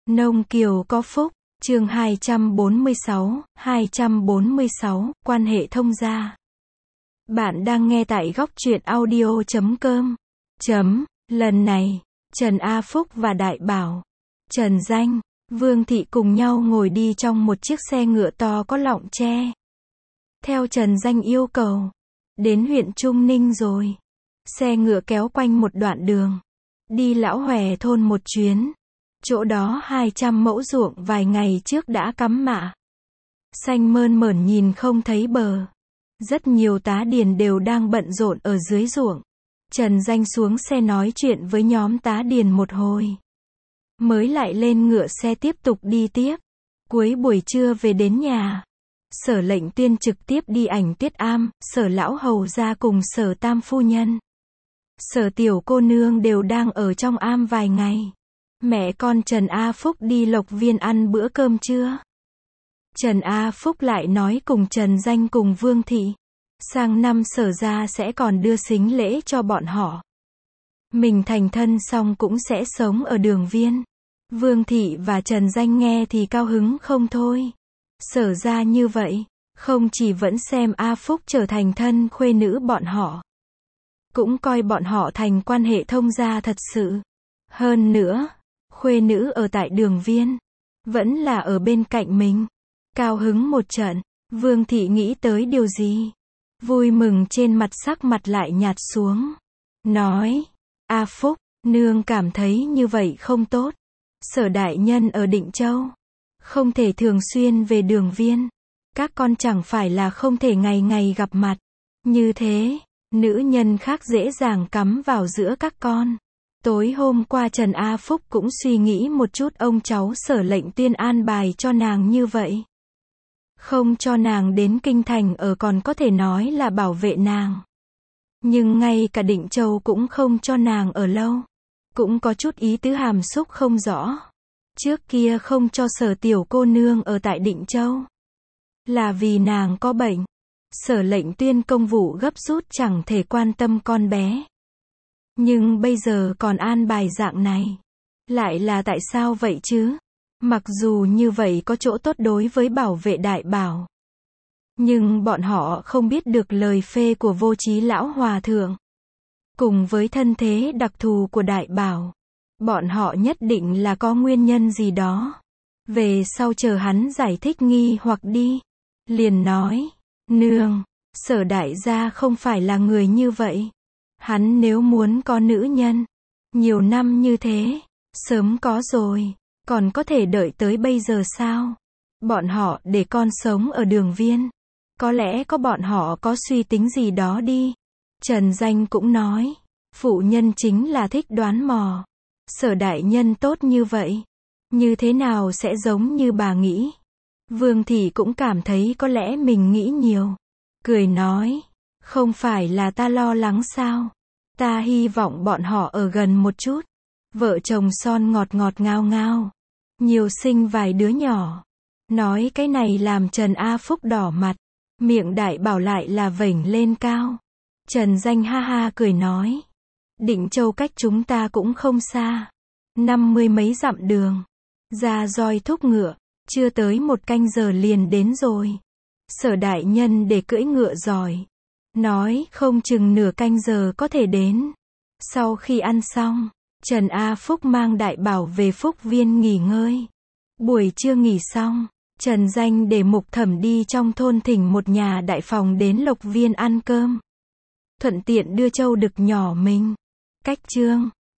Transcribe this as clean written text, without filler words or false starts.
Nông Kiều có phúc, chương 246, quan hệ thông gia. Bạn đang nghe tại góc truyện audio.com. Lần này, Trần A Phúc và Đại Bảo, Trần Danh, Vương Thị cùng nhau ngồi đi trong một chiếc xe ngựa to có lọng tre. Theo Trần Danh yêu cầu, đến huyện Trung Ninh rồi. Xe ngựa kéo quanh một đoạn đường, đi Lão Hòe thôn một chuyến. Chỗ đó 200 mẫu ruộng vài ngày trước đã cắm mạ. Xanh mơn mởn nhìn không thấy bờ. Rất nhiều tá điền đều đang bận rộn ở dưới ruộng. Trần Danh xuống xe nói chuyện với nhóm tá điền một hồi. Mới lại lên ngựa xe tiếp tục đi tiếp. Cuối buổi trưa về đến nhà. Sở Lệnh Tuyên trực tiếp đi ảnh Tuyết Am, Sở Lão Hầu ra cùng Sở Tam Phu Nhân. Sở Tiểu Cô Nương đều đang ở trong am vài ngày. Mẹ con Trần A Phúc đi Lộc Viên ăn bữa cơm trưa. Trần A Phúc lại nói cùng Trần Danh cùng Vương Thị. Sang năm Sở ra sẽ còn đưa sính lễ cho bọn họ. Mình thành thân xong cũng sẽ sống ở Đường Viên. Vương Thị và Trần Danh nghe thì cao hứng không thôi. Sở ra như vậy, không chỉ vẫn xem A Phúc trở thành thân khuê nữ bọn họ, cũng coi bọn họ thành quan hệ thông gia thật sự. Hơn nữa, khuê nữ ở tại Đường Viên, vẫn là ở bên cạnh mình. Cao hứng một trận, Vương Thị nghĩ tới điều gì. Vui mừng trên mặt sắc mặt lại nhạt xuống. Nói, A Phúc, nương cảm thấy như vậy không tốt. Sở đại nhân ở Định Châu, không thể thường xuyên về Đường Viên. Các con chẳng phải là không thể ngày ngày gặp mặt. Như thế, nữ nhân khác dễ dàng cắm vào giữa các con. Tối hôm qua Trần A Phúc cũng suy nghĩ một chút, ông cháu Sở Lệnh Tuyên an bài cho nàng như vậy. Không cho nàng đến kinh thành ở còn có thể nói là bảo vệ nàng. Nhưng ngay cả Định Châu cũng không cho nàng ở lâu. Cũng có chút ý tứ hàm xúc không rõ. Trước kia không cho Sở Tiểu Cô Nương ở tại Định Châu, là vì nàng có bệnh. Sở Lệnh Tuyên công vụ gấp rút chẳng thể quan tâm con bé. Nhưng bây giờ còn an bài dạng này. Lại là tại sao vậy chứ? Mặc dù như vậy có chỗ tốt đối với bảo vệ Đại Bảo. Nhưng bọn họ không biết được lời phê của Vô Chí Lão Hòa Thượng. Cùng với thân thế đặc thù của Đại Bảo, bọn họ nhất định là có nguyên nhân gì đó. Về sau chờ hắn giải thích nghi hoặc đi. Liền nói, nương, Sở đại gia không phải là người như vậy. Hắn nếu muốn có nữ nhân, nhiều năm như thế, sớm có rồi, còn có thể đợi tới bây giờ sao? Bọn họ để con sống ở Đường Viên. Có lẽ có bọn họ có suy tính gì đó đi. Trần Danh cũng nói, phụ nhân chính là thích đoán mò. Sở đại nhân tốt như vậy, như thế nào sẽ giống như bà nghĩ? Vương Thị cũng cảm thấy có lẽ mình nghĩ nhiều. Cười nói, không phải là ta lo lắng sao? Ta hy vọng bọn họ ở gần một chút. Vợ chồng son ngọt ngọt ngào ngào. Nhiều sinh vài đứa nhỏ. Nói cái này làm Trần A Phúc đỏ mặt. Miệng Đại Bảo lại là vểnh lên cao. Trần Danh ha ha cười nói. Định Châu cách chúng ta cũng không xa. 50 mấy dặm đường. Ra roi thúc ngựa. Chưa tới một canh giờ liền đến rồi. Sở đại nhân để cưỡi ngựa giỏi. Nói không chừng nửa canh giờ có thể đến. Sau khi ăn xong, Trần A Phúc mang Đại Bảo về Phúc Viên nghỉ ngơi. Buổi trưa nghỉ xong, Trần Danh để Mục Thẩm đi trong thôn thỉnh một nhà đại phòng đến Lộc Viên ăn cơm. Thuận tiện đưa trâu đực nhỏ mình. Cách chương